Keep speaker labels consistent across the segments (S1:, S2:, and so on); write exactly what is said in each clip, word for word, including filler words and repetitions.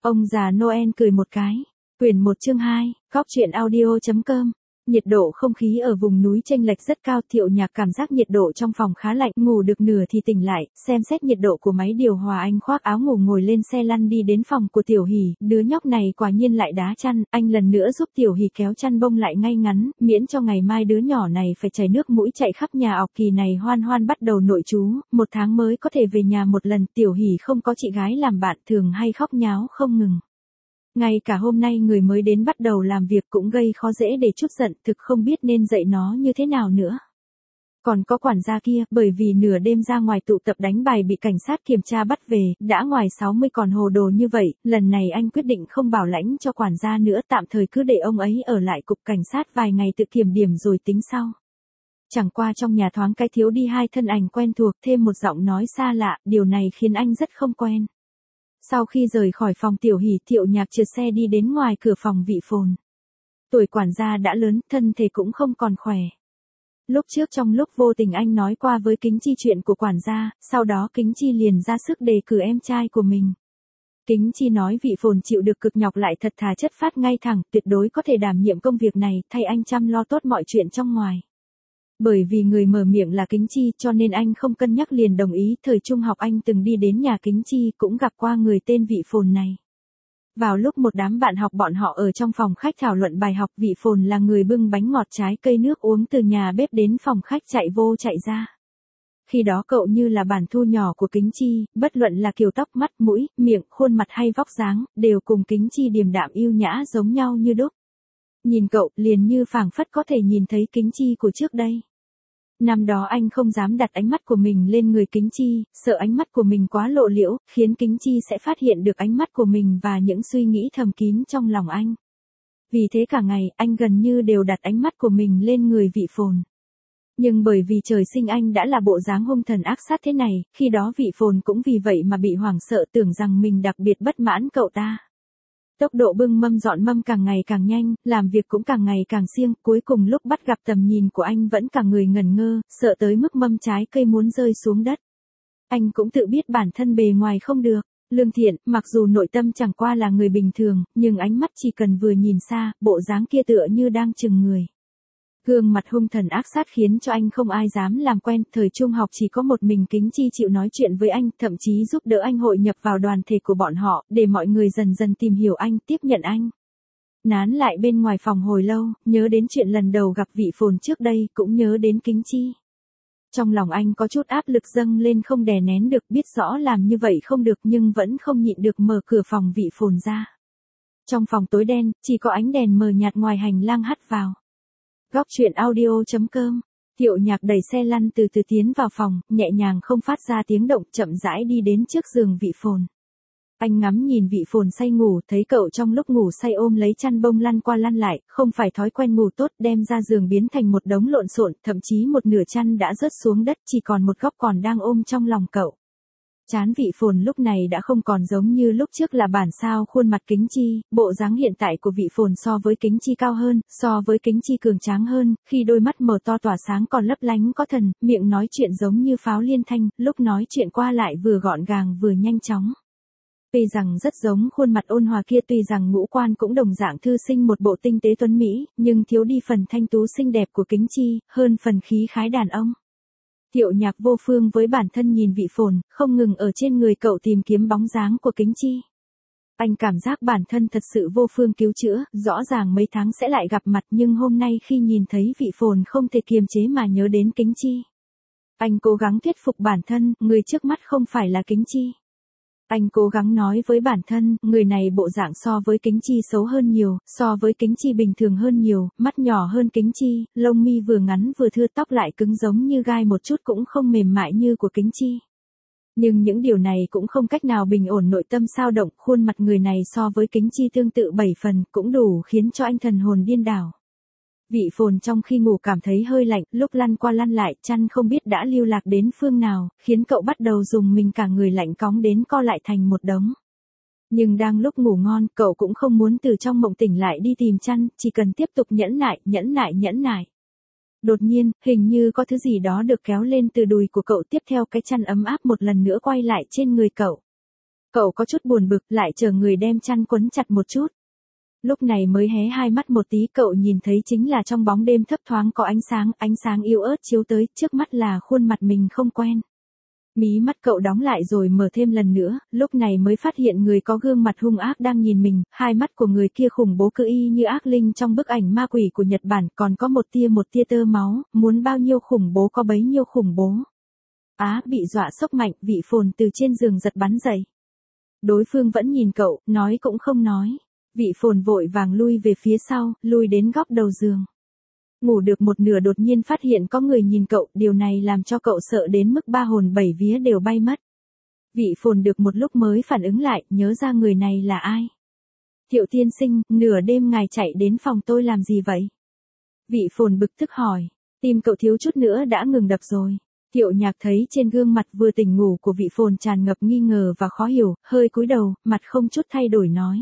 S1: Ông già Noel cười một cái. Quyển một chương hai, góc truyện audio chấm com. Nhiệt độ không khí ở vùng núi chênh lệch rất cao, Thiệu Nhạc cảm giác nhiệt độ trong phòng khá lạnh, ngủ được nửa thì tỉnh lại, xem xét nhiệt độ của máy điều hòa, anh khoác áo ngủ ngồi lên xe lăn đi đến phòng của Tiểu Hỷ, đứa nhóc này quả nhiên lại đá chăn, anh lần nữa giúp Tiểu Hỷ kéo chăn bông lại ngay ngắn, miễn cho ngày mai đứa nhỏ này phải chảy nước mũi chạy khắp nhà ọc. Kỳ này Hoan Hoan bắt đầu nội trú, một tháng mới có thể về nhà một lần, Tiểu Hỷ không có chị gái làm bạn, thường hay khóc nháo không ngừng. Ngay cả hôm nay người mới đến bắt đầu làm việc cũng gây khó dễ để chút giận, thực không biết nên dạy nó như thế nào nữa. Còn có quản gia kia, bởi vì nửa đêm ra ngoài tụ tập đánh bài bị cảnh sát kiểm tra bắt về, đã ngoài sáu mươi còn hồ đồ như vậy, lần này anh quyết định không bảo lãnh cho quản gia nữa, tạm thời cứ để ông ấy ở lại cục cảnh sát vài ngày tự kiểm điểm rồi tính sau. Chẳng qua trong nhà thoáng cái thiếu đi hai thân ảnh quen thuộc, thêm một giọng nói xa lạ, điều này khiến anh rất không quen. Sau khi rời khỏi phòng Tiểu Hỷ, Thiệu Nhạc trượt xe đi đến ngoài cửa phòng Vị Phồn. Tuổi quản gia đã lớn, thân thể cũng không còn khỏe. Lúc trước trong lúc vô tình anh nói qua với Kính Chi chuyện của quản gia, sau đó Kính Chi liền ra sức đề cử em trai của mình. Kính Chi nói Vị Phồn chịu được cực nhọc lại thật thà chất phác ngay thẳng, tuyệt đối có thể đảm nhiệm công việc này, thay anh chăm lo tốt mọi chuyện trong ngoài. Bởi vì người mở miệng là Kính Chi cho nên anh không cân nhắc liền đồng ý. Thời trung học anh từng đi đến nhà Kính Chi cũng gặp qua người tên Vị Phồn này. Vào lúc một đám bạn học bọn họ ở trong phòng khách thảo luận bài học, Vị Phồn là người bưng bánh ngọt trái cây nước uống từ nhà bếp đến phòng khách chạy vô chạy ra. Khi đó cậu như là bản thu nhỏ của Kính Chi, bất luận là kiểu tóc, mắt, mũi, miệng, khuôn mặt hay vóc dáng, đều cùng Kính Chi điềm đạm yêu nhã giống nhau như đúc. Nhìn cậu, liền như phảng phất có thể nhìn thấy Kính Chi của trước đây. Năm đó anh không dám đặt ánh mắt của mình lên người Kính Chi, sợ ánh mắt của mình quá lộ liễu, khiến Kính Chi sẽ phát hiện được ánh mắt của mình và những suy nghĩ thầm kín trong lòng anh. Vì thế cả ngày, anh gần như đều đặt ánh mắt của mình lên người Vị Phồn. Nhưng bởi vì trời sinh anh đã là bộ dáng hung thần ác sát thế này, khi đó Vị Phồn cũng vì vậy mà bị hoảng sợ, tưởng rằng mình đặc biệt bất mãn cậu ta. Tốc độ bưng mâm dọn mâm càng ngày càng nhanh, làm việc cũng càng ngày càng siêng, cuối cùng lúc bắt gặp tầm nhìn của anh vẫn cả người ngẩn ngơ, sợ tới mức mâm trái cây muốn rơi xuống đất. Anh cũng tự biết bản thân bề ngoài không được, lương thiện, mặc dù nội tâm chẳng qua là người bình thường, nhưng ánh mắt chỉ cần vừa nhìn xa, bộ dáng kia tựa như đang chừng người. Gương mặt hung thần ác sát khiến cho anh không ai dám làm quen, thời trung học chỉ có một mình Kính Chi chịu nói chuyện với anh, thậm chí giúp đỡ anh hội nhập vào đoàn thể của bọn họ, để mọi người dần dần tìm hiểu anh, tiếp nhận anh. Nán lại bên ngoài phòng hồi lâu, nhớ đến chuyện lần đầu gặp Vị Phồn trước đây, cũng nhớ đến Kính Chi. Trong lòng anh có chút áp lực dâng lên không đè nén được, biết rõ làm như vậy không được nhưng vẫn không nhịn được mở cửa phòng Vị Phồn ra. Trong phòng tối đen, chỉ có ánh đèn mờ nhạt ngoài hành lang hắt vào. Góc truyện audio chấm com. Thiệu Nhạc đẩy xe lăn từ từ tiến vào phòng, nhẹ nhàng không phát ra tiếng động, chậm rãi đi đến trước giường Vị Phồn. Anh ngắm nhìn Vị Phồn say ngủ, thấy cậu trong lúc ngủ say ôm lấy chăn bông lăn qua lăn lại, không phải thói quen ngủ tốt, đem ra giường biến thành một đống lộn xộn, thậm chí một nửa chăn đã rớt xuống đất, chỉ còn một góc còn đang ôm trong lòng cậu. Chán Vị Phồn lúc này đã không còn giống như lúc trước là bản sao khuôn mặt Kính Chi, bộ dáng hiện tại của Vị Phồn so với Kính Chi cao hơn, so với Kính Chi cường tráng hơn, khi đôi mắt mở to tỏa sáng còn lấp lánh có thần, miệng nói chuyện giống như pháo liên thanh, lúc nói chuyện qua lại vừa gọn gàng vừa nhanh chóng. Tuy rằng rất giống khuôn mặt ôn hòa kia, tuy rằng ngũ quan cũng đồng dạng thư sinh một bộ tinh tế tuấn mỹ, nhưng thiếu đi phần thanh tú xinh đẹp của Kính Chi, hơn phần khí khái đàn ông. Thiệu Nhạc vô phương với bản thân nhìn Vị Phồn, không ngừng ở trên người cậu tìm kiếm bóng dáng của Kính Chi. Anh cảm giác bản thân thật sự vô phương cứu chữa, rõ ràng mấy tháng sẽ lại gặp mặt nhưng hôm nay khi nhìn thấy Vị Phồn không thể kiềm chế mà nhớ đến Kính Chi. Anh cố gắng thuyết phục bản thân, người trước mắt không phải là Kính Chi. Anh cố gắng nói với bản thân, người này bộ dạng so với Kính Chi xấu hơn nhiều, so với Kính Chi bình thường hơn nhiều, mắt nhỏ hơn Kính Chi, lông mi vừa ngắn vừa thưa, tóc lại cứng giống như gai một chút cũng không mềm mại như của Kính Chi. Nhưng những điều này cũng không cách nào bình ổn nội tâm dao động, khuôn mặt người này so với Kính Chi tương tự bảy phần, cũng đủ khiến cho anh thần hồn điên đảo. Vị Phồn trong khi ngủ cảm thấy hơi lạnh, lúc lăn qua lăn lại, chăn không biết đã lưu lạc đến phương nào, khiến cậu bắt đầu dùng mình cả người lạnh cóng đến co lại thành một đống. Nhưng đang lúc ngủ ngon, cậu cũng không muốn từ trong mộng tỉnh lại đi tìm chăn, chỉ cần tiếp tục nhẫn nại, nhẫn nại, nhẫn nại. Đột nhiên, hình như có thứ gì đó được kéo lên từ đùi của cậu, tiếp theo cái chăn ấm áp một lần nữa quay lại trên người cậu. Cậu có chút buồn bực, lại chờ người đem chăn quấn chặt một chút. Lúc này mới hé hai mắt một tí, cậu nhìn thấy chính là trong bóng đêm thấp thoáng có ánh sáng, ánh sáng yếu ớt chiếu tới, trước mắt là khuôn mặt mình không quen. Mí mắt cậu đóng lại rồi mở thêm lần nữa, lúc này mới phát hiện người có gương mặt hung ác đang nhìn mình, hai mắt của người kia khủng bố cứ y như ác linh trong bức ảnh ma quỷ của Nhật Bản, còn có một tia một tia tơ máu, muốn bao nhiêu khủng bố có bấy nhiêu khủng bố. Á, bị dọa sốc mạnh, Vị Phồn từ trên giường giật bắn dậy. Đối phương vẫn nhìn cậu, nói cũng không nói. Vị Phồn vội vàng lui về phía sau, lui đến góc đầu giường. Ngủ được một nửa đột nhiên phát hiện có người nhìn cậu, điều này làm cho cậu sợ đến mức ba hồn bảy vía đều bay mất. Vị Phồn được một lúc mới phản ứng lại, nhớ ra người này là ai. Thiệu tiên sinh, nửa đêm ngài chạy đến phòng tôi làm gì vậy? Vị Phồn bực tức hỏi, tim cậu thiếu chút nữa đã ngừng đập rồi. Thiệu Nhạc thấy trên gương mặt vừa tỉnh ngủ của Vị Phồn tràn ngập nghi ngờ và khó hiểu, hơi cúi đầu, mặt không chút thay đổi nói.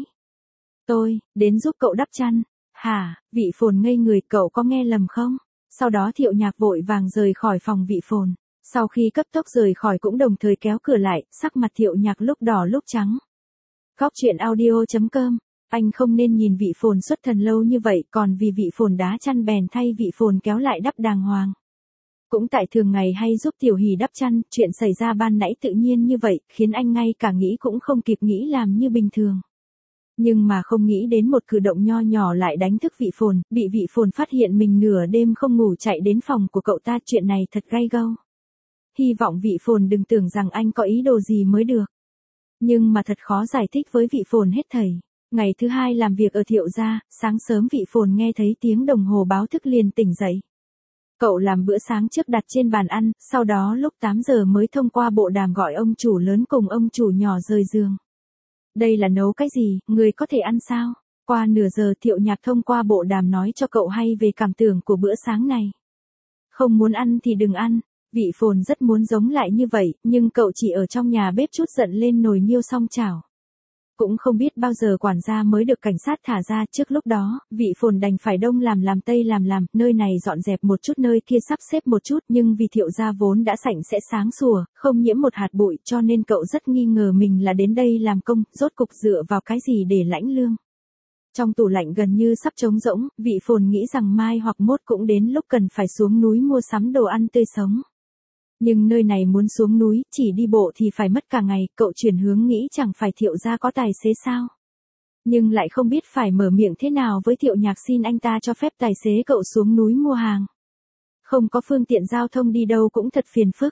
S1: Tôi, đến giúp cậu đắp chăn. Hả, Vị Phồn ngây người, cậu có nghe lầm không? Sau đó Thiệu Nhạc vội vàng rời khỏi phòng Vị Phồn. Sau khi cấp tốc rời khỏi cũng đồng thời kéo cửa lại, sắc mặt Thiệu Nhạc lúc đỏ lúc trắng. Góc truyện audio chấm com. Anh không nên nhìn Vị Phồn xuất thần lâu như vậy, còn vì Vị Phồn đá chăn bèn thay Vị Phồn kéo lại đắp đàng hoàng. Cũng tại thường ngày hay giúp Tiểu Hỷ đắp chăn, chuyện xảy ra ban nãy tự nhiên như vậy, khiến anh ngay cả nghĩ cũng không kịp nghĩ làm như bình thường. Nhưng mà không nghĩ đến một cử động nho nhỏ lại đánh thức Vị Phồn, bị Vị Phồn phát hiện mình nửa đêm không ngủ chạy đến phòng của cậu ta, chuyện này thật gay go. Hy vọng Vị Phồn đừng tưởng rằng anh có ý đồ gì mới được. Nhưng mà thật khó giải thích với Vị Phồn hết thảy. Ngày thứ hai làm việc ở Thiệu gia, sáng sớm Vị Phồn nghe thấy tiếng đồng hồ báo thức liền tỉnh dậy. Cậu làm bữa sáng trước đặt trên bàn ăn, sau đó lúc tám giờ mới thông qua bộ đàm gọi ông chủ lớn cùng ông chủ nhỏ rời giường. Đây là nấu cái gì, người có thể ăn sao? Qua nửa giờ Thiệu Nhạc thông qua bộ đàm nói cho cậu hay về cảm tưởng của bữa sáng này. Không muốn ăn thì đừng ăn. Vị Phồn rất muốn giống lại như vậy, nhưng cậu chỉ ở trong nhà bếp chút giận lên nồi niêu xong chảo. Cũng không biết bao giờ quản gia mới được cảnh sát thả ra, trước lúc đó, Vị Phồn đành phải đông làm làm tây làm làm, nơi này dọn dẹp một chút nơi kia sắp xếp một chút, nhưng vì Thiệu gia vốn đã sạch sẽ sáng sủa, không nhiễm một hạt bụi, cho nên cậu rất nghi ngờ mình là đến đây làm công, rốt cục dựa vào cái gì để lãnh lương. Trong tủ lạnh gần như sắp trống rỗng, Vị Phồn nghĩ rằng mai hoặc mốt cũng đến lúc cần phải xuống núi mua sắm đồ ăn tươi sống. Nhưng nơi này muốn xuống núi, chỉ đi bộ thì phải mất cả ngày, cậu chuyển hướng nghĩ chẳng phải Thiệu gia có tài xế sao. Nhưng lại không biết phải mở miệng thế nào với Thiệu Nhạc xin anh ta cho phép tài xế cậu xuống núi mua hàng. Không có phương tiện giao thông đi đâu cũng thật phiền phức.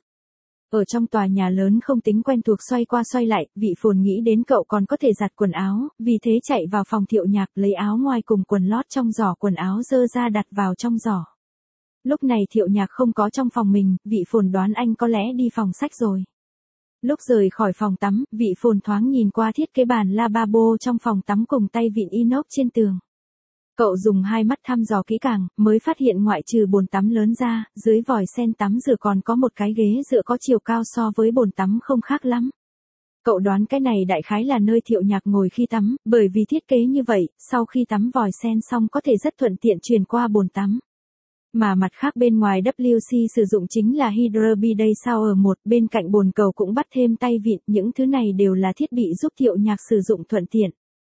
S1: Ở trong tòa nhà lớn không tính quen thuộc xoay qua xoay lại, Vị Phồn nghĩ đến cậu còn có thể giặt quần áo, vì thế chạy vào phòng Thiệu Nhạc lấy áo ngoài cùng quần lót trong giỏ quần áo dơ ra đặt vào trong giỏ. Lúc này Thiệu Nhạc không có trong phòng mình, Vị Phồn đoán anh có lẽ đi phòng sách rồi. Lúc rời khỏi phòng tắm, Vị Phồn thoáng nhìn qua thiết kế bàn lavabo trong phòng tắm cùng tay vịn inox trên tường. Cậu dùng hai mắt thăm dò kỹ càng, mới phát hiện ngoại trừ bồn tắm lớn ra, dưới vòi sen tắm rửa còn có một cái ghế dựa có chiều cao so với bồn tắm không khác lắm. Cậu đoán cái này đại khái là nơi Thiệu Nhạc ngồi khi tắm, bởi vì thiết kế như vậy, sau khi tắm vòi sen xong có thể rất thuận tiện truyền qua bồn tắm. Mà mặt khác bên ngoài vê kép xê sử dụng chính là Hydro Bidet Shower một, bên cạnh bồn cầu cũng bắt thêm tay vịn, những thứ này đều là thiết bị giúp Thiệu Nhạc sử dụng thuận tiện.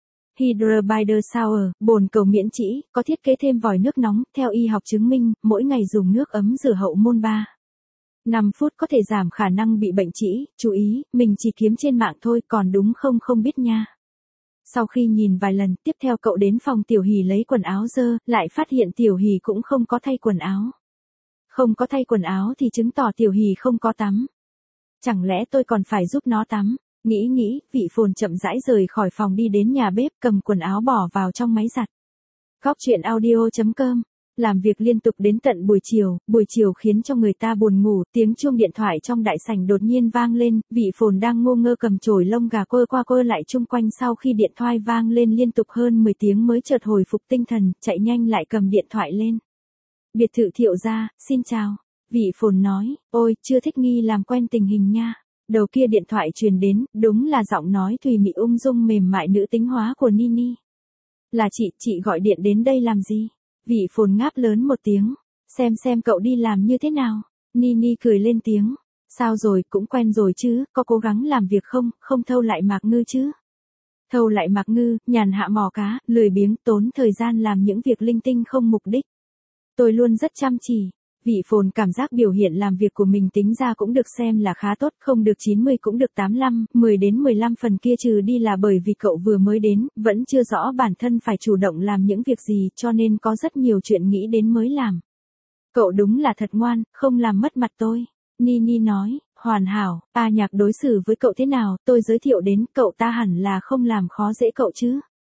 S1: Hydro Bidet Shower, bồn cầu miễn trĩ, có thiết kế thêm vòi nước nóng, theo y học chứng minh, mỗi ngày dùng nước ấm rửa hậu môn ba. năm phút có thể giảm khả năng bị bệnh trĩ, chú ý, mình chỉ kiếm trên mạng thôi, còn đúng không không biết nha. Sau khi nhìn vài lần, tiếp theo cậu đến phòng Tiểu Hỷ lấy quần áo dơ, lại phát hiện Tiểu Hỷ cũng không có thay quần áo. Không có thay quần áo thì chứng tỏ Tiểu Hỷ không có tắm. Chẳng lẽ tôi còn phải giúp nó tắm? Nghĩ nghĩ, Vị Phồn chậm rãi rời khỏi phòng đi đến nhà bếp cầm quần áo bỏ vào trong máy giặt. Góc truyện audio chấm com. Làm việc liên tục đến tận buổi chiều, buổi chiều khiến cho người ta buồn ngủ, tiếng chuông điện thoại trong đại sảnh đột nhiên vang lên, Vị Phồn đang ngô ngơ cầm chổi lông gà quơ qua quơ lại chung quanh, sau khi điện thoại vang lên liên tục hơn mười tiếng mới chợt hồi phục tinh thần, chạy nhanh lại cầm điện thoại lên. Biệt thự Thiệu gia, xin chào. Vị Phồn nói, ôi, chưa thích nghi làm quen tình hình nha. Đầu kia điện thoại truyền đến, đúng là giọng nói thùy mị ung dung mềm mại nữ tính hóa của Nini. Là chị, chị gọi điện đến đây làm gì? Vị Phồn ngáp lớn một tiếng, xem xem cậu đi làm như thế nào. Nini cười lên tiếng, Sao rồi, cũng quen rồi chứ, có cố gắng làm việc không, không thâu lại Mạc Ngư chứ? Thâu lại Mạc Ngư, nhàn hạ mò cá, lười biếng, tốn thời gian làm những việc linh tinh không mục đích. Tôi luôn rất chăm chỉ. Vị Phồn cảm giác biểu hiện làm việc của mình tính ra cũng được xem là khá tốt, không được chín mươi cũng được tám mươi lăm, mười đến mười lăm phần kia trừ đi là bởi vì cậu vừa mới đến, vẫn chưa rõ bản thân phải chủ động làm những việc gì cho nên có rất nhiều chuyện nghĩ đến mới làm. Cậu đúng là thật ngoan, không làm mất mặt tôi. Nini nói, hoàn hảo, A Nhạc đối xử với cậu thế nào, tôi giới thiệu đến, cậu ta hẳn là không làm khó dễ cậu chứ.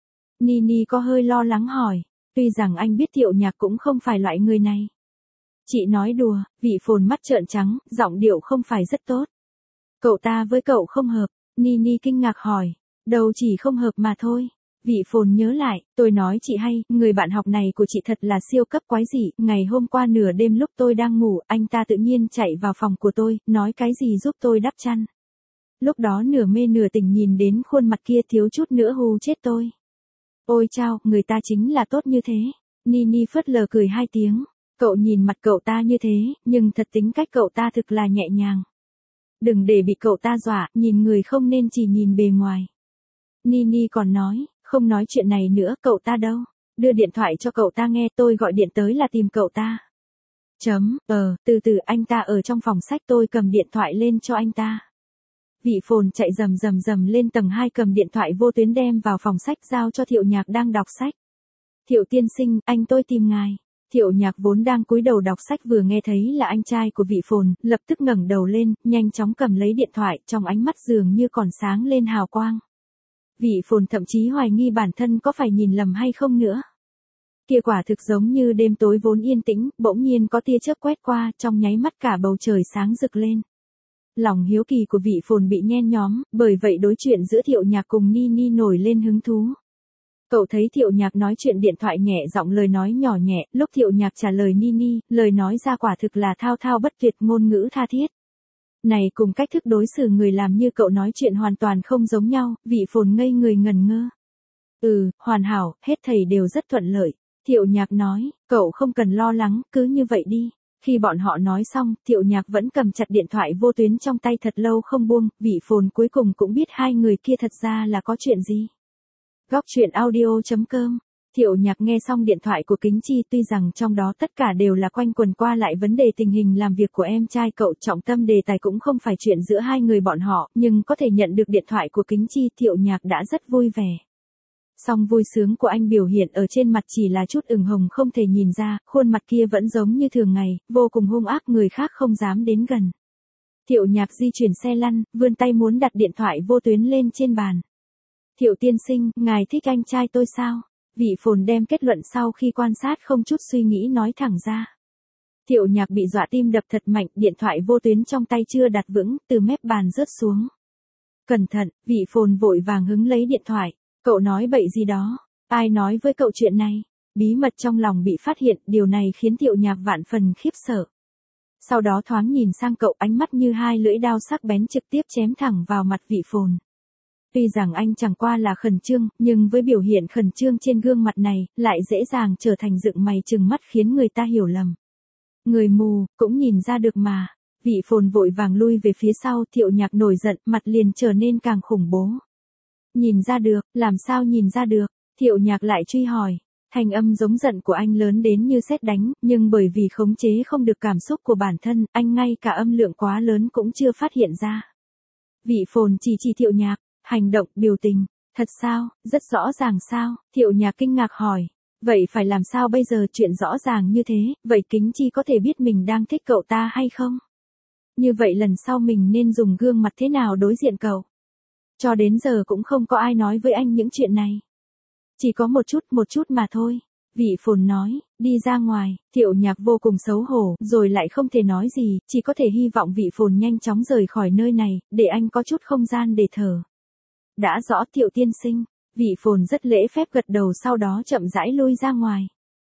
S1: Nini có hơi lo lắng hỏi, tuy rằng anh biết Thiệu Nhạc cũng không phải loại người này. Chị nói đùa, Vị Phồn mắt trợn trắng, giọng điệu không phải rất tốt. Cậu ta với cậu không hợp, Nini kinh ngạc hỏi, đâu chỉ không hợp mà thôi. Vị Phồn nhớ lại, tôi nói chị hay, người bạn học này của chị thật là siêu cấp quái dị, ngày hôm qua nửa đêm lúc tôi đang ngủ, anh ta tự nhiên chạy vào phòng của tôi, nói cái gì giúp tôi đắp chăn. Lúc đó nửa mê nửa tỉnh nhìn đến khuôn mặt kia thiếu chút nữa hù chết tôi. Ôi chao, người ta chính là tốt như thế. Nini phớt lờ cười hai tiếng. Cậu nhìn mặt cậu ta như thế, nhưng thật tính cách cậu ta thực là nhẹ nhàng. Đừng để bị cậu ta dọa, nhìn người không nên chỉ nhìn bề ngoài. Nini còn nói, không nói chuyện này nữa, cậu ta đâu? Đưa điện thoại cho cậu ta nghe, tôi gọi điện tới là tìm cậu ta. Chấm, ờ, từ từ anh ta ở trong phòng sách, tôi cầm điện thoại lên cho anh ta. Vị Phồn chạy rầm rầm rầm lên tầng hai cầm điện thoại vô tuyến đem vào phòng sách giao cho Thiệu Nhạc đang đọc sách. Thiệu tiên sinh, anh tôi tìm ngài. Thiệu Nhạc vốn đang cúi đầu đọc sách vừa nghe thấy là anh trai của Vị Phồn, lập tức ngẩng đầu lên, nhanh chóng cầm lấy điện thoại, trong ánh mắt dường như còn sáng lên hào quang. Vị Phồn thậm chí hoài nghi bản thân có phải nhìn lầm hay không nữa. Kia quả thực giống như đêm tối vốn yên tĩnh, bỗng nhiên có tia chớp quét qua, trong nháy mắt cả bầu trời sáng rực lên. Lòng hiếu kỳ của Vị Phồn bị nhen nhóm, bởi vậy đối chuyện giữa Thiệu Nhạc cùng Nini nổi lên hứng thú. Cậu thấy Thiệu Nhạc nói chuyện điện thoại nhẹ giọng lời nói nhỏ nhẹ, lúc Thiệu Nhạc trả lời Nini, lời nói ra quả thực là thao thao bất tuyệt, ngôn ngữ tha thiết. Này cùng cách thức đối xử người làm như cậu nói chuyện hoàn toàn không giống nhau, Vị Phồn ngây người ngẩn ngơ. Ừ, hoàn hảo, hết thầy đều rất thuận lợi. Thiệu Nhạc nói, cậu không cần lo lắng, cứ như vậy đi. Khi bọn họ nói xong, Thiệu Nhạc vẫn cầm chặt điện thoại vô tuyến trong tay thật lâu không buông, Vị Phồn cuối cùng cũng biết hai người kia thật ra là có chuyện gì. Góc truyện audio chấm com. Thiệu Nhạc nghe xong điện thoại của Kính Chi, tuy rằng trong đó tất cả đều là quanh quẩn qua lại vấn đề tình hình làm việc của em trai cậu, trọng tâm đề tài cũng không phải chuyện giữa hai người bọn họ, nhưng có thể nhận được điện thoại của Kính Chi, Thiệu Nhạc đã rất vui vẻ. Song vui sướng của anh biểu hiện ở trên mặt chỉ là chút ửng hồng không thể nhìn ra, khuôn mặt kia vẫn giống như thường ngày, vô cùng hung ác, người khác không dám đến gần. Thiệu Nhạc di chuyển xe lăn, vươn tay muốn đặt điện thoại vô tuyến lên trên bàn. Thiệu tiên sinh, ngài thích anh trai tôi sao? Vị Phồn đem kết luận sau khi quan sát không chút suy nghĩ nói thẳng ra. Thiệu Nhạc bị dọa tim đập thật mạnh, điện thoại vô tuyến trong tay chưa đặt vững, từ mép bàn rớt xuống. Cẩn thận, Vị Phồn vội vàng hứng lấy điện thoại. Cậu nói bậy gì đó? Ai nói với cậu chuyện này? Bí mật trong lòng bị phát hiện, điều này khiến Thiệu Nhạc vạn phần khiếp sợ. Sau đó thoáng nhìn sang cậu, ánh mắt như hai lưỡi đao sắc bén trực tiếp chém thẳng vào mặt Vị Phồn. Tuy rằng anh chẳng qua là khẩn trương, nhưng với biểu hiện khẩn trương trên gương mặt này, lại dễ dàng trở thành dựng mày trừng mắt khiến người ta hiểu lầm. Người mù, cũng nhìn ra được mà. Vị Phồn vội vàng lui về phía sau, Thiệu Nhạc nổi giận, mặt liền trở nên càng khủng bố. Nhìn ra được, làm sao nhìn ra được? Thiệu Nhạc lại truy hỏi. Thanh âm giống giận của anh lớn đến như sét đánh, nhưng bởi vì khống chế không được cảm xúc của bản thân, anh ngay cả âm lượng quá lớn cũng chưa phát hiện ra. Vị Phồn chỉ chỉ Thiệu Nhạc, hành động, biểu tình. Thật sao, rất rõ ràng sao? Thiệu Nhạc kinh ngạc hỏi. Vậy phải làm sao bây giờ, chuyện rõ ràng như thế, vậy Kính Chi có thể biết mình đang thích cậu ta hay không? Như vậy lần sau mình nên dùng gương mặt thế nào đối diện cậu? Cho đến giờ cũng không có ai nói với anh những chuyện này. Chỉ có một chút, một chút mà thôi. Vị Phồn nói, đi ra ngoài. Thiệu Nhạc vô cùng xấu hổ, rồi lại không thể nói gì, chỉ có thể hy vọng Vị Phồn nhanh chóng rời khỏi nơi này, để anh có chút không gian để thở. Đã rõ Thiệu tiên sinh. Vị Phồn rất lễ phép gật đầu, sau đó chậm rãi lui ra ngoài.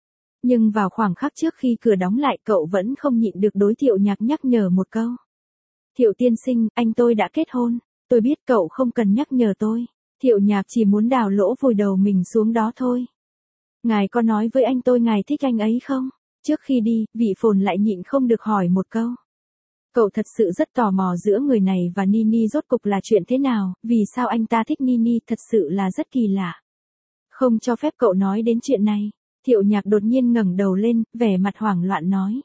S1: Nhưng vào khoảng khắc trước khi cửa đóng lại, cậu vẫn không nhịn được đối Thiệu Nhạc nhắc nhở một câu. Thiệu tiên sinh, anh tôi đã kết hôn. Tôi biết cậu không cần nhắc nhở tôi. Thiệu Nhạc chỉ muốn đào lỗ vùi đầu mình xuống đó thôi. Ngài có nói với anh tôi ngài thích anh ấy không? Trước khi đi, Vị Phồn lại nhịn không được hỏi một câu. Cậu thật sự rất tò mò giữa người này và Nini rốt cục là chuyện thế nào, vì sao anh ta thích Nini thật sự là rất kỳ lạ. Không cho phép cậu nói đến chuyện này. Thiệu Nhạc đột nhiên ngẩng đầu lên, vẻ mặt hoảng loạn nói.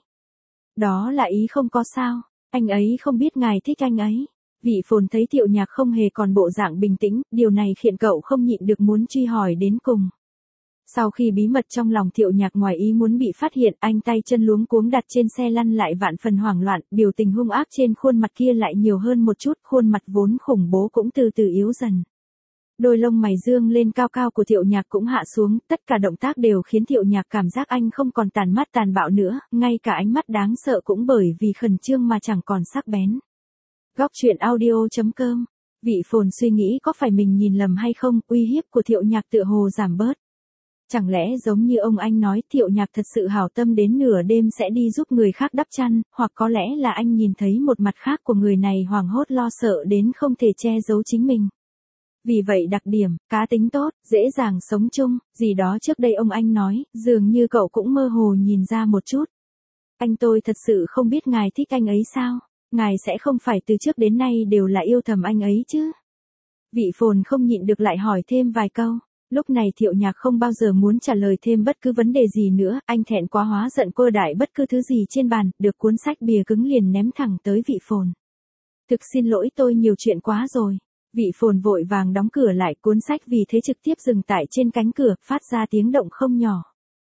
S1: Đó là ý không có sao, anh ấy không biết ngài thích anh ấy. Vị Phồn thấy Thiệu Nhạc không hề còn bộ dạng bình tĩnh, điều này khiến cậu không nhịn được muốn truy hỏi đến cùng. Sau khi bí mật trong lòng Thiệu Nhạc ngoài ý muốn bị phát hiện, anh tay chân luống cuống đặt trên xe lăn lại vạn phần hoảng loạn, biểu tình hung ác trên khuôn mặt kia lại nhiều hơn một chút, khuôn mặt vốn khủng bố cũng từ từ yếu dần. Đôi lông mày dương lên cao cao của Thiệu Nhạc cũng hạ xuống, tất cả động tác đều khiến Thiệu Nhạc cảm giác anh không còn tàn mắt tàn bạo nữa, ngay cả ánh mắt đáng sợ cũng bởi vì khẩn trương mà chẳng còn sắc bén. Góc truyện audio chấm com. Vị Phồn suy nghĩ có phải mình nhìn lầm hay không, uy hiếp của Thiệu Nhạc tựa hồ giảm bớt. Chẳng lẽ giống như ông anh nói, Thiệu Nhạc thật sự hảo tâm đến nửa đêm sẽ đi giúp người khác đắp chăn, hoặc có lẽ là anh nhìn thấy một mặt khác của người này hoảng hốt lo sợ đến không thể che giấu chính mình. Vì vậy đặc điểm, cá tính tốt, dễ dàng sống chung, gì đó trước đây ông anh nói, dường như cậu cũng mơ hồ nhìn ra một chút. Anh tôi thật sự không biết ngài thích anh ấy sao? Ngài sẽ không phải từ trước đến nay đều là yêu thầm anh ấy chứ? Vị Phồn không nhịn được lại hỏi thêm vài câu. Lúc này Thiệu Nhạc không bao giờ muốn trả lời thêm bất cứ vấn đề gì nữa, anh thẹn quá hóa giận cô đại bất cứ thứ gì trên bàn, được cuốn sách bìa cứng liền ném thẳng tới Vị Phồn. Thực xin lỗi, tôi nhiều chuyện quá rồi. Vị Phồn vội vàng đóng cửa lại, cuốn sách vì thế trực tiếp dừng tại trên cánh cửa, phát ra tiếng động không nhỏ.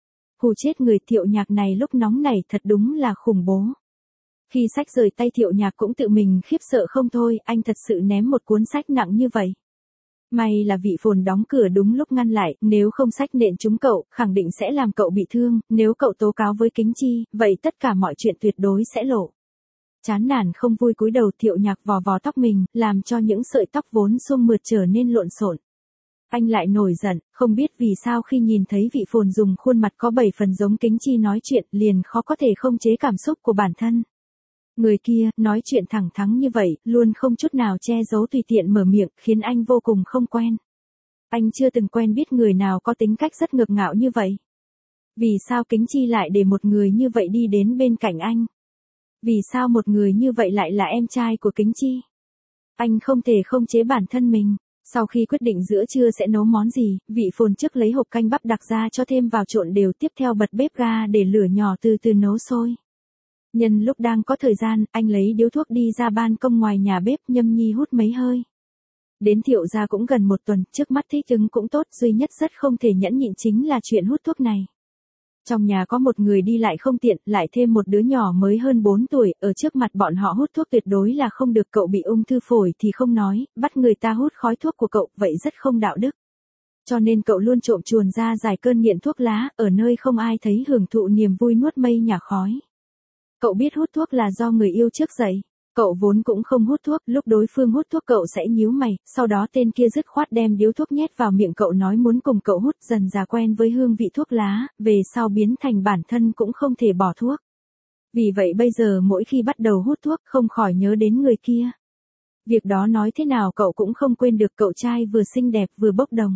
S1: Hù chết người. Thiệu Nhạc này lúc nóng này thật đúng là khủng bố. Khi sách rời tay Thiệu Nhạc cũng tự mình khiếp sợ không thôi, anh thật sự ném một cuốn sách nặng như vậy. May là Vị Phồn đóng cửa đúng lúc ngăn lại, nếu không sách nện trúng cậu, khẳng định sẽ làm cậu bị thương, nếu cậu tố cáo với Kính Chi, vậy tất cả mọi chuyện tuyệt đối sẽ lộ. Chán nản không vui cúi đầu, Thiệu Nhạc vò vò tóc mình, làm cho những sợi tóc vốn xuông mượt trở nên lộn xộn. Anh lại nổi giận, không biết vì sao khi nhìn thấy Vị Phồn dùng khuôn mặt có bảy phần giống Kính Chi nói chuyện, liền khó có thể không chế cảm xúc của bản thân. Người kia, nói chuyện thẳng thắn như vậy, luôn không chút nào che giấu tùy tiện mở miệng, khiến anh vô cùng không quen. Anh chưa từng quen biết người nào có tính cách rất ngược ngạo như vậy. Vì sao Kính Chi lại để một người như vậy đi đến bên cạnh anh? Vì sao một người như vậy lại là em trai của Kính Chi? Anh không thể không chế bản thân mình. Sau khi quyết định giữa trưa sẽ nấu món gì, Vị Phồn trước lấy hộp canh bắp đặc ra cho thêm vào trộn đều, tiếp theo bật bếp ga để lửa nhỏ từ từ nấu sôi. Nhân lúc đang có thời gian, anh lấy điếu thuốc đi ra ban công ngoài nhà bếp, nhâm nhi hút mấy hơi. Đến Thiệu gia cũng gần một tuần, trước mắt thích ứng cũng tốt, duy nhất rất không thể nhẫn nhịn chính là chuyện hút thuốc này. Trong nhà có một người đi lại không tiện, lại thêm một đứa nhỏ mới hơn bốn tuổi, ở trước mặt bọn họ hút thuốc tuyệt đối là không được. Cậu bị ung thư phổi thì không nói, bắt người ta hút khói thuốc của cậu, vậy rất không đạo đức. Cho nên cậu luôn trộm chuồn ra giải cơn nghiện thuốc lá, ở nơi không ai thấy hưởng thụ niềm vui nuốt mây nhả khói. Cậu biết hút thuốc là do người yêu trước dạy. Cậu vốn cũng không hút thuốc, lúc đối phương hút thuốc cậu sẽ nhíu mày, sau đó tên kia dứt khoát đem điếu thuốc nhét vào miệng cậu, nói muốn cùng cậu hút, dần dà quen với hương vị thuốc lá, về sau biến thành bản thân cũng không thể bỏ thuốc. Vì vậy bây giờ mỗi khi bắt đầu hút thuốc không khỏi nhớ đến người kia. Việc đó nói thế nào cậu cũng không quên được, cậu trai vừa xinh đẹp vừa bốc đồng.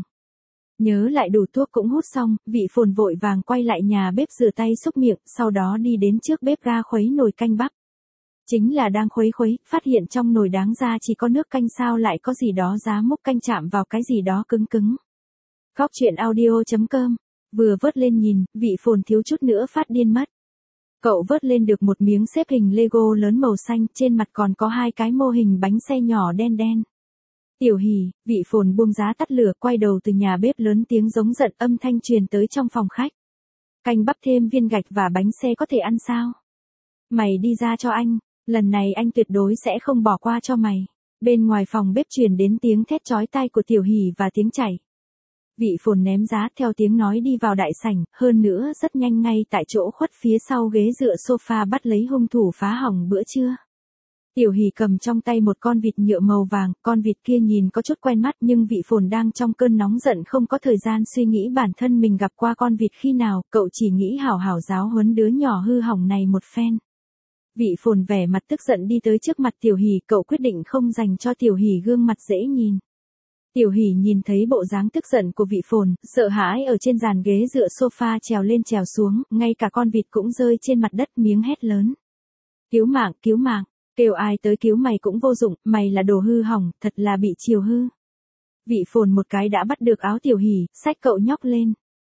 S1: Nhớ lại đủ thuốc cũng hút xong, Vị Phồn vội vàng quay lại nhà bếp rửa tay xúc miệng, sau đó đi đến trước bếp ga khuấy nồi canh bắp. Chính là đang khuấy khuấy, phát hiện trong nồi đáng ra chỉ có nước canh, sao lại có gì đó giá múc canh chạm vào cái gì đó cứng cứng. Góc truyện audio chấm com. Vừa vớt lên nhìn, Vị Phồn thiếu chút nữa phát điên mất. Cậu vớt lên được một miếng xếp hình Lego lớn màu xanh, trên mặt còn có hai cái mô hình bánh xe nhỏ đen đen. Tiểu Hỉ. Vị Phồn buông giá tắt lửa, quay đầu từ nhà bếp lớn tiếng giống giận, âm thanh truyền tới trong phòng khách. Canh bắp thêm viên gạch và bánh xe có thể ăn sao? Mày đi ra cho anh, lần này anh tuyệt đối sẽ không bỏ qua cho mày. Bên ngoài phòng bếp truyền đến tiếng thét chói tai của Tiểu Hỉ và tiếng chảy. Vị Phồn ném giá theo tiếng nói đi vào đại sảnh, hơn nữa rất nhanh ngay tại chỗ khuất phía sau ghế dựa sofa bắt lấy hung thủ phá hỏng bữa trưa. Tiểu Hỉ cầm trong tay một con vịt nhựa màu vàng, con vịt kia nhìn có chút quen mắt, nhưng Vị Phồn đang trong cơn nóng giận không có thời gian suy nghĩ bản thân mình gặp qua con vịt khi nào, cậu chỉ nghĩ hảo hảo giáo huấn đứa nhỏ hư hỏng này một phen. Vị Phồn vẻ mặt tức giận đi tới trước mặt Tiểu Hỉ, cậu quyết định không dành cho Tiểu Hỉ gương mặt dễ nhìn. Tiểu Hỉ nhìn thấy bộ dáng tức giận của Vị Phồn, sợ hãi ở trên giàn ghế dựa sofa trèo lên trèo xuống, ngay cả con vịt cũng rơi trên mặt đất, miếng hét lớn. Cứu mạng, cứu mạng. Kêu ai tới cứu mày cũng vô dụng, mày là đồ hư hỏng, thật là bị chiều hư. Vị phồn một cái đã bắt được áo Tiểu Hỷ, xách cậu nhóc lên.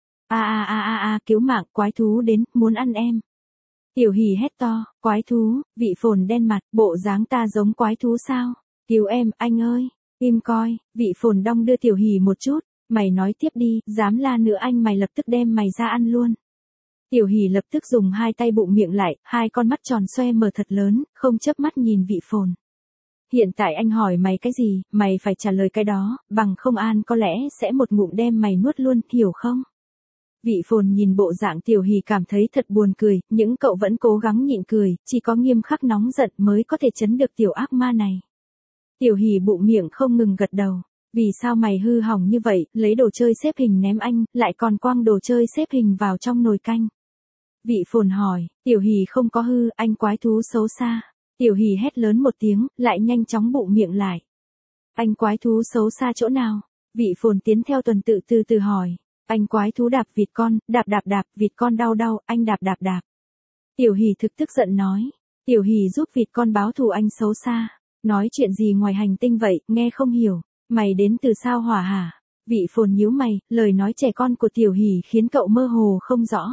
S1: A a a a a, cứu mạng, quái thú đến, muốn ăn em. Tiểu Hỷ hét to, quái thú, vị phồn đen mặt, bộ dáng ta giống quái thú sao? Cứu em, anh ơi, im coi, vị phồn đong đưa Tiểu Hỷ một chút, mày nói tiếp đi, dám la nữa anh mày lập tức đem mày ra ăn luôn. Tiểu Hỷ lập tức dùng hai tay bụng miệng lại, hai con mắt tròn xoe mở thật lớn, không chớp mắt nhìn vị phồn. Hiện tại anh hỏi mày cái gì, mày phải trả lời cái đó, bằng không An có lẽ sẽ một ngụm đem mày nuốt luôn, hiểu không? Vị phồn nhìn bộ dạng Tiểu Hỷ cảm thấy thật buồn cười, những cậu vẫn cố gắng nhịn cười, chỉ có nghiêm khắc nóng giận mới có thể chấn được tiểu ác ma này. Tiểu Hỷ bụng miệng không ngừng gật đầu. Vì sao mày hư hỏng như vậy, lấy đồ chơi xếp hình ném anh, lại còn quăng đồ chơi xếp hình vào trong nồi canh. Vị phồn hỏi, Tiểu Hỷ không có hư, anh quái thú xấu xa. Tiểu Hỷ hét lớn một tiếng, lại nhanh chóng bụng miệng lại. Anh quái thú xấu xa chỗ nào? Vị phồn tiến theo tuần tự từ từ hỏi. Anh quái thú đạp vịt con, đạp đạp đạp, vịt con đau đau, anh đạp đạp đạp. Tiểu Hỷ thực tức giận nói. Tiểu Hỷ giúp vịt con báo thù anh xấu xa. Nói chuyện gì ngoài hành tinh vậy, nghe không hiểu. Mày đến từ sao hỏa hả? Vị phồn nhíu mày, lời nói trẻ con của Tiểu Hỷ khiến cậu mơ hồ không rõ.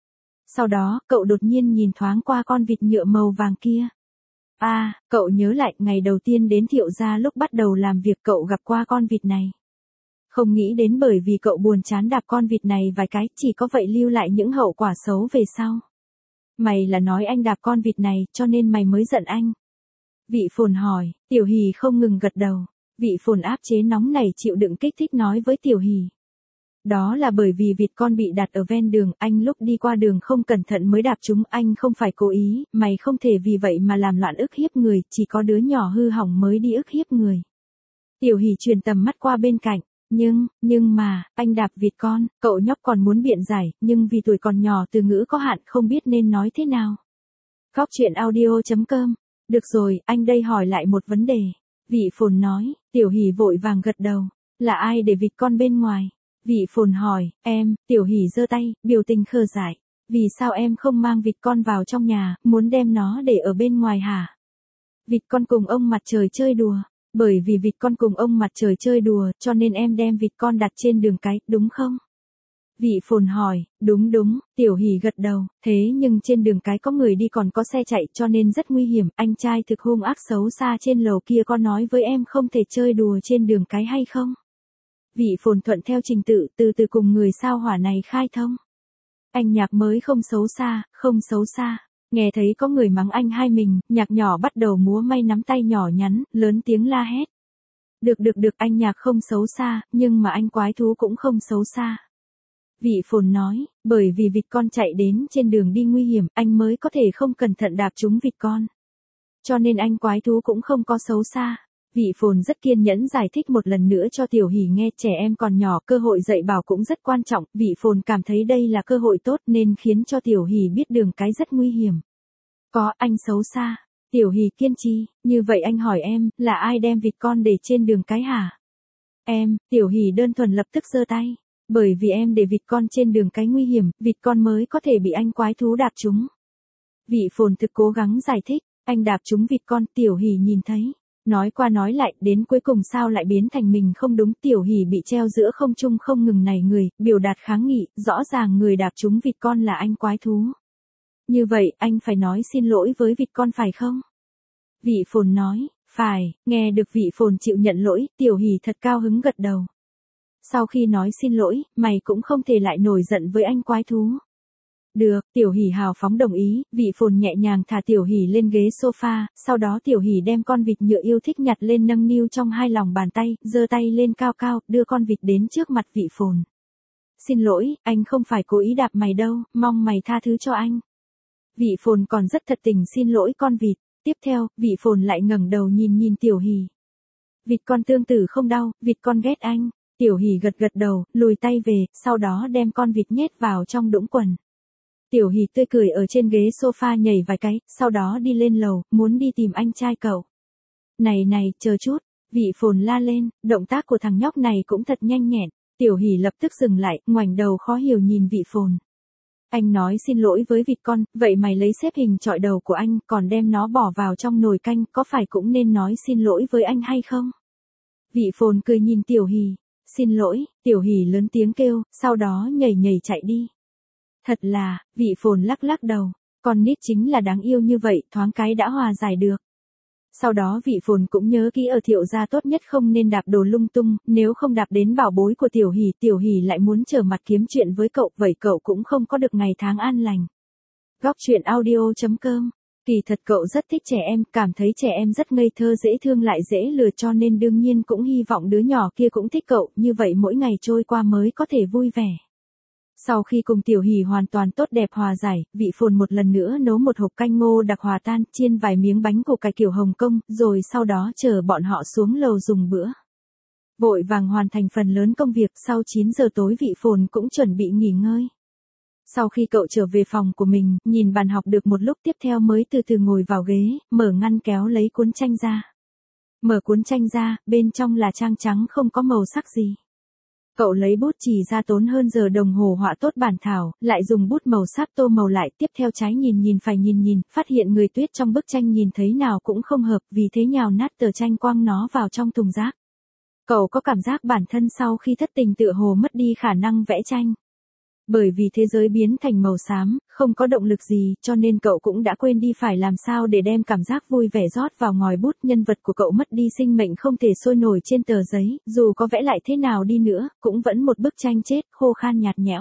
S1: Sau đó, cậu đột nhiên nhìn thoáng qua con vịt nhựa màu vàng kia. À, cậu nhớ lại ngày đầu tiên đến Thiệu gia lúc bắt đầu làm việc cậu gặp qua con vịt này. Không nghĩ đến bởi vì cậu buồn chán đạp con vịt này vài cái, chỉ có vậy lưu lại những hậu quả xấu về sau. Mày là nói anh đạp con vịt này, cho nên mày mới giận anh. Vị phồn hỏi, Tiểu Hỷ không ngừng gật đầu. Vị phồn áp chế nóng này chịu đựng kích thích nói với Tiểu Hỷ. Đó là bởi vì vịt con bị đặt ở ven đường, anh lúc đi qua đường không cẩn thận mới đạp chúng, anh không phải cố ý, mày không thể vì vậy mà làm loạn ức hiếp người, chỉ có đứa nhỏ hư hỏng mới đi ức hiếp người. Tiểu Hỷ truyền tầm mắt qua bên cạnh, nhưng, nhưng mà, anh đạp vịt con, cậu nhóc còn muốn biện giải, nhưng vì tuổi còn nhỏ từ ngữ có hạn không biết nên nói thế nào. Góc truyện audio chấm com. Được rồi, anh đây hỏi lại một vấn đề. Vị phồn nói, Tiểu Hỷ vội vàng gật đầu. Là ai để vịt con bên ngoài? Vị phồn hỏi, em, Tiểu Hỷ giơ tay, biểu tình khờ dại. Vì sao em không mang vịt con vào trong nhà, muốn đem nó để ở bên ngoài hả? Vịt con cùng ông mặt trời chơi đùa. Bởi vì vịt con cùng ông mặt trời chơi đùa, cho nên em đem vịt con đặt trên đường cái, đúng không? Vị phồn hỏi, đúng đúng, Tiểu Hỷ gật đầu, thế nhưng trên đường cái có người đi còn có xe chạy cho nên rất nguy hiểm, anh trai thực hung ác xấu xa trên lầu kia có nói với em không thể chơi đùa trên đường cái hay không? Vị phồn thuận theo trình tự từ từ cùng người sao hỏa này khai thông. Anh Nhạc mới không xấu xa, không xấu xa. Nghe thấy có người mắng anh hai mình, Nhạc nhỏ bắt đầu múa may nắm tay nhỏ nhắn, lớn tiếng la hét. Được được được, anh Nhạc không xấu xa, nhưng mà anh quái thú cũng không xấu xa. Vị phồn nói, bởi vì vịt con chạy đến trên đường đi nguy hiểm, anh mới có thể không cẩn thận đạp trúng vịt con. Cho nên anh quái thú cũng không có xấu xa. Vị phồn rất kiên nhẫn giải thích một lần nữa cho Tiểu Hỷ nghe, trẻ em còn nhỏ, cơ hội dạy bảo cũng rất quan trọng, vị phồn cảm thấy đây là cơ hội tốt nên khiến cho Tiểu Hỷ biết đường cái rất nguy hiểm. Có, anh xấu xa. Tiểu Hỷ kiên trì, như vậy anh hỏi em, là ai đem vịt con để trên đường cái hả? Em, Tiểu Hỷ đơn thuần lập tức giơ tay. Bởi vì em để vịt con trên đường cái nguy hiểm, vịt con mới có thể bị anh quái thú đạp trúng. Vị phồn thực cố gắng giải thích, anh đạp trúng vịt con, Tiểu Hỷ nhìn thấy. Nói qua nói lại, đến cuối cùng sao lại biến thành mình không đúng, Tiểu Hỷ bị treo giữa không trung không ngừng nảy người, biểu đạt kháng nghị, rõ ràng người đạp trúng vịt con là anh quái thú. Như vậy, anh phải nói xin lỗi với vịt con phải không? Vị phồn nói, phải, nghe được vị phồn chịu nhận lỗi, Tiểu Hỷ thật cao hứng gật đầu. Sau khi nói xin lỗi, mày cũng không thể lại nổi giận với anh quái thú. Được, Tiểu Hỷ hào phóng đồng ý, vị phồn nhẹ nhàng thả Tiểu Hỷ lên ghế sofa, sau đó Tiểu Hỷ đem con vịt nhựa yêu thích nhặt lên nâng niu trong hai lòng bàn tay, giơ tay lên cao cao, đưa con vịt đến trước mặt vị phồn. Xin lỗi, anh không phải cố ý đạp mày đâu, mong mày tha thứ cho anh. Vị phồn còn rất thật tình xin lỗi con vịt, tiếp theo, vị phồn lại ngẩng đầu nhìn nhìn Tiểu Hỷ. Vịt con tương tự không đau, vịt con ghét anh. Tiểu Hỷ gật gật đầu, lùi tay về, sau đó đem con vịt nhét vào trong đũng quần. Tiểu Hỷ tươi cười ở trên ghế sofa nhảy vài cái, sau đó đi lên lầu, muốn đi tìm anh trai cậu. Này này, chờ chút, vị phồn la lên, động tác của thằng nhóc này cũng thật nhanh nhẹn. Tiểu Hỷ lập tức dừng lại, ngoảnh đầu khó hiểu nhìn vị phồn. Anh nói xin lỗi với vịt con, vậy mày lấy xếp hình chọi đầu của anh, còn đem nó bỏ vào trong nồi canh, có phải cũng nên nói xin lỗi với anh hay không? Vị phồn cười nhìn Tiểu Hỷ. Xin lỗi, Tiểu Hỷ lớn tiếng kêu, sau đó nhảy nhảy chạy đi. Thật là, vị phồn lắc lắc đầu, con nít chính là đáng yêu như vậy, thoáng cái đã hòa giải được. Sau đó vị phồn cũng nhớ kỹ ở Thiệu gia tốt nhất không nên đạp đồ lung tung, nếu không đạp đến bảo bối của Tiểu Hỷ, Tiểu Hỷ lại muốn trở mặt kiếm chuyện với cậu, vậy cậu cũng không có được ngày tháng an lành. Góc truyện audio chấm com. Kỳ thật cậu rất thích trẻ em, cảm thấy trẻ em rất ngây thơ dễ thương lại dễ lừa, cho nên đương nhiên cũng hy vọng đứa nhỏ kia cũng thích cậu, như vậy mỗi ngày trôi qua mới có thể vui vẻ. Sau khi cùng Tiểu Hỷ hoàn toàn tốt đẹp hòa giải, vị phồn một lần nữa nấu một hộp canh ngô đặc hòa tan, chiên vài miếng bánh củ cải kiểu Hồng Kông, rồi sau đó chờ bọn họ xuống lầu dùng bữa. Vội vàng hoàn thành phần lớn công việc, sau chín giờ tối vị phồn cũng chuẩn bị nghỉ ngơi. Sau khi cậu trở về phòng của mình, nhìn bàn học được một lúc tiếp theo mới từ từ ngồi vào ghế, mở ngăn kéo lấy cuốn tranh ra. Mở cuốn tranh ra, bên trong là trang trắng không có màu sắc gì. Cậu lấy bút chì ra tốn hơn giờ đồng hồ họa tốt bản thảo, lại dùng bút màu sáp tô màu lại, tiếp theo trái nhìn nhìn phải nhìn nhìn, phát hiện người tuyết trong bức tranh nhìn thấy nào cũng không hợp, vì thế nhào nát tờ tranh quăng nó vào trong thùng rác. Cậu có cảm giác bản thân sau khi thất tình tựa hồ mất đi khả năng vẽ tranh. Bởi vì thế giới biến thành màu xám, không có động lực gì, cho nên cậu cũng đã quên đi phải làm sao để đem cảm giác vui vẻ rót vào ngòi bút. Nhân vật của cậu mất đi sinh mệnh không thể sôi nổi trên tờ giấy, dù có vẽ lại thế nào đi nữa, cũng vẫn một bức tranh chết, khô khan nhạt nhẽo.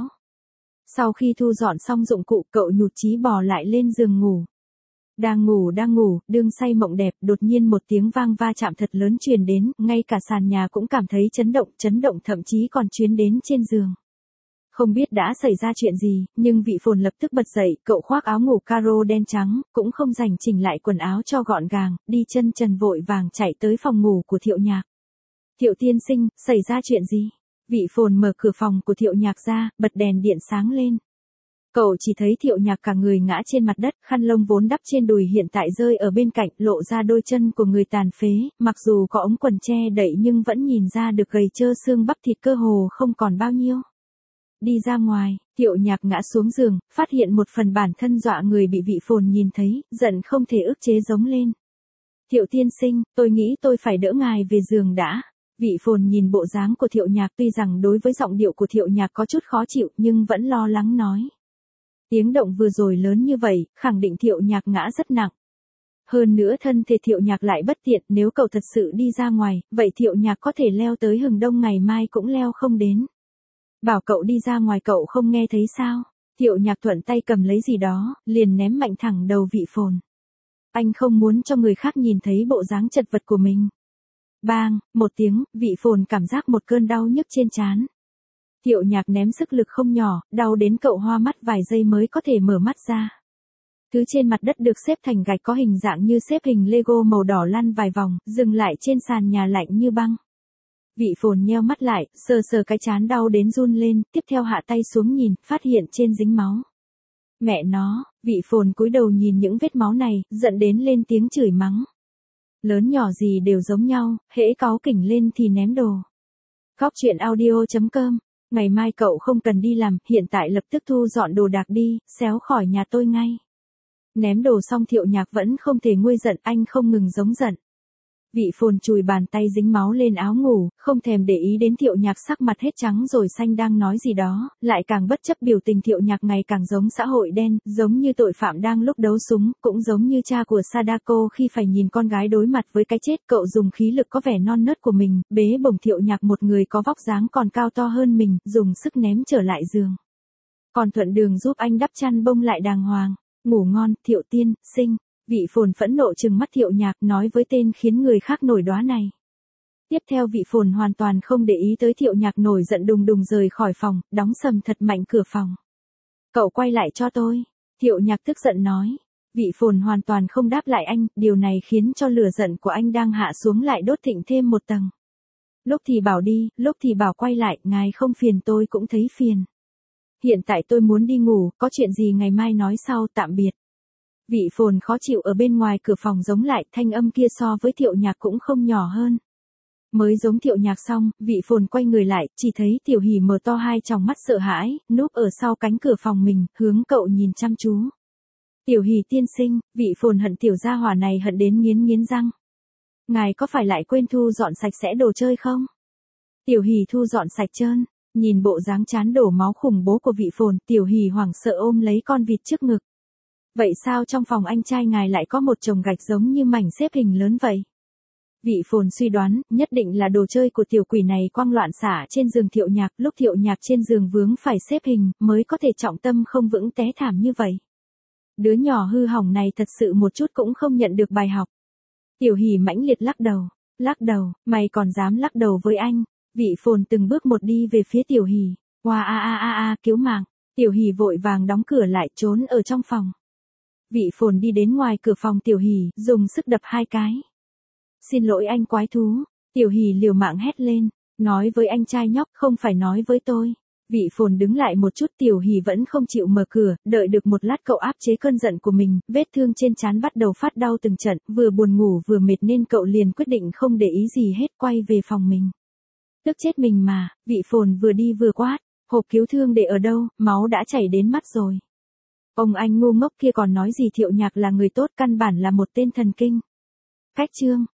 S1: Sau khi thu dọn xong dụng cụ, cậu nhụt chí bò lại lên giường ngủ. Đang ngủ đang ngủ, đương say mộng đẹp, đột nhiên một tiếng vang va chạm thật lớn truyền đến, ngay cả sàn nhà cũng cảm thấy chấn động, chấn động thậm chí còn truyền đến trên giường. Không biết đã xảy ra chuyện gì, nhưng vị phồn lập tức bật dậy, cậu khoác áo ngủ caro đen trắng, cũng không rảnh chỉnh lại quần áo cho gọn gàng, đi chân trần vội vàng chạy tới phòng ngủ của Thiệu Nhạc. Thiệu tiên sinh, xảy ra chuyện gì? Vị phồn mở cửa phòng của Thiệu Nhạc ra, bật đèn điện sáng lên. Cậu chỉ thấy Thiệu Nhạc cả người ngã trên mặt đất, khăn lông vốn đắp trên đùi hiện tại rơi ở bên cạnh, lộ ra đôi chân của người tàn phế, mặc dù có ống quần che đậy nhưng vẫn nhìn ra được gầy trơ xương bắp thịt cơ hồ không còn bao nhiêu. Đi ra ngoài, Thiệu Nhạc ngã xuống giường, phát hiện một phần bản thân dọa người bị vị phồn nhìn thấy, giận không thể ức chế giống lên. Thiệu tiên sinh, tôi nghĩ tôi phải đỡ ngài về giường đã. Vị phồn nhìn bộ dáng của Thiệu Nhạc, tuy rằng đối với giọng điệu của Thiệu Nhạc có chút khó chịu nhưng vẫn lo lắng nói. Tiếng động vừa rồi lớn như vậy, khẳng định Thiệu Nhạc ngã rất nặng. Hơn nữa thân thể Thiệu Nhạc lại bất tiện, nếu cậu thật sự đi ra ngoài, vậy Thiệu Nhạc có thể leo tới Hừng Đông ngày mai cũng leo không đến. Bảo cậu đi ra ngoài cậu không nghe thấy sao? Thiệu Nhạc thuận tay cầm lấy gì đó, liền ném mạnh thẳng đầu vị phồn. Anh không muốn cho người khác nhìn thấy bộ dáng chật vật của mình. Bang, một tiếng, vị phồn cảm giác một cơn đau nhức trên trán. Thiệu Nhạc ném sức lực không nhỏ, đau đến cậu hoa mắt vài giây mới có thể mở mắt ra. Thứ trên mặt đất được xếp thành gạch có hình dạng như xếp hình Lego màu đỏ lăn vài vòng, dừng lại trên sàn nhà lạnh như băng. Vị phồn nheo mắt lại, sờ sờ cái trán đau đến run lên, tiếp theo hạ tay xuống nhìn, phát hiện trên dính máu. Mẹ nó, vị phồn cúi đầu nhìn những vết máu này, giận đến lên tiếng chửi mắng. Lớn nhỏ gì đều giống nhau, hễ cáu kỉnh lên thì ném đồ. Góc truyện audio chấm com. Ngày mai cậu không cần đi làm, hiện tại lập tức thu dọn đồ đạc đi, xéo khỏi nhà tôi ngay. Ném đồ xong Thiệu Nhạc vẫn không thể nguôi giận, anh không ngừng giống giận. Vị phồn chùi bàn tay dính máu lên áo ngủ, không thèm để ý đến Thiệu Nhạc sắc mặt hết trắng rồi xanh đang nói gì đó, lại càng bất chấp biểu tình. Thiệu Nhạc ngày càng giống xã hội đen, giống như tội phạm đang lúc đấu súng, cũng giống như cha của Sadako khi phải nhìn con gái đối mặt với cái chết. Cậu dùng khí lực có vẻ non nớt của mình, bế bổng Thiệu Nhạc, một người có vóc dáng còn cao to hơn mình, dùng sức ném trở lại giường. Còn thuận đường giúp anh đắp chăn bông lại đàng hoàng. Ngủ ngon, Thiệu tiên sinh. Vị phồn phẫn nộ trừng mắt Thiệu Nhạc, nói với tên khiến người khác nổi đoá này. Tiếp theo vị phồn hoàn toàn không để ý tới Thiệu Nhạc, nổi giận đùng đùng rời khỏi phòng, đóng sầm thật mạnh cửa phòng. Cậu quay lại cho tôi. Thiệu Nhạc tức giận nói. Vị phồn hoàn toàn không đáp lại anh, điều này khiến cho lửa giận của anh đang hạ xuống lại đốt thịnh thêm một tầng. Lúc thì bảo đi, lúc thì bảo quay lại, ngài không phiền tôi cũng thấy phiền. Hiện tại tôi muốn đi ngủ, có chuyện gì ngày mai nói sau, tạm biệt. Vị phồn khó chịu ở bên ngoài cửa phòng giống lại, thanh âm kia so với Thiệu Nhạc cũng không nhỏ hơn. Mới giống Thiệu Nhạc xong, Vị Phồn quay người lại, chỉ thấy Tiểu Hỷ mở to hai tròng mắt sợ hãi, núp ở sau cánh cửa phòng mình, hướng cậu nhìn chăm chú. Tiểu Hỷ tiên sinh, Vị Phồn hận tiểu gia hỏa này hận đến nghiến nghiến răng. Ngài có phải lại quên thu dọn sạch sẽ đồ chơi không? Tiểu Hỷ thu dọn sạch trơn, nhìn bộ dáng chán đổ máu khủng bố của Vị Phồn, Tiểu Hỷ hoảng sợ ôm lấy con vịt trước ngực. Vậy sao trong phòng anh trai ngài lại có một chồng gạch giống như mảnh xếp hình lớn vậy? Vị Phồn suy đoán, nhất định là đồ chơi của tiểu quỷ này quăng loạn xả trên giường Thiệu Nhạc, lúc Thiệu Nhạc trên giường vướng phải xếp hình, mới có thể trọng tâm không vững té thảm như vậy. Đứa nhỏ hư hỏng này thật sự một chút cũng không nhận được bài học. Tiểu Hỷ mãnh liệt lắc đầu, lắc đầu, mày còn dám lắc đầu với anh? Vị Phồn từng bước một đi về phía Tiểu Hỷ, oa a a a a cứu mạng, Tiểu Hỷ vội vàng đóng cửa lại trốn ở trong phòng. Vị Phồn đi đến ngoài cửa phòng Tiểu Hỷ, dùng sức đập hai cái. Xin lỗi anh quái thú, Tiểu Hỷ liều mạng hét lên, nói với anh trai nhóc không phải nói với tôi. Vị Phồn đứng lại một chút, Tiểu Hỷ vẫn không chịu mở cửa, đợi được một lát cậu áp chế cơn giận của mình, vết thương trên trán bắt đầu phát đau từng trận, vừa buồn ngủ vừa mệt nên cậu liền quyết định không để ý gì hết quay về phòng mình. Tức chết mình mà, Vị Phồn vừa đi vừa quát, hộp cứu thương để ở đâu, máu đã chảy đến mắt rồi. Ông anh ngu ngốc kia còn nói gì Thiệu Nhạc là người tốt, căn bản là một tên thần kinh. Cách chương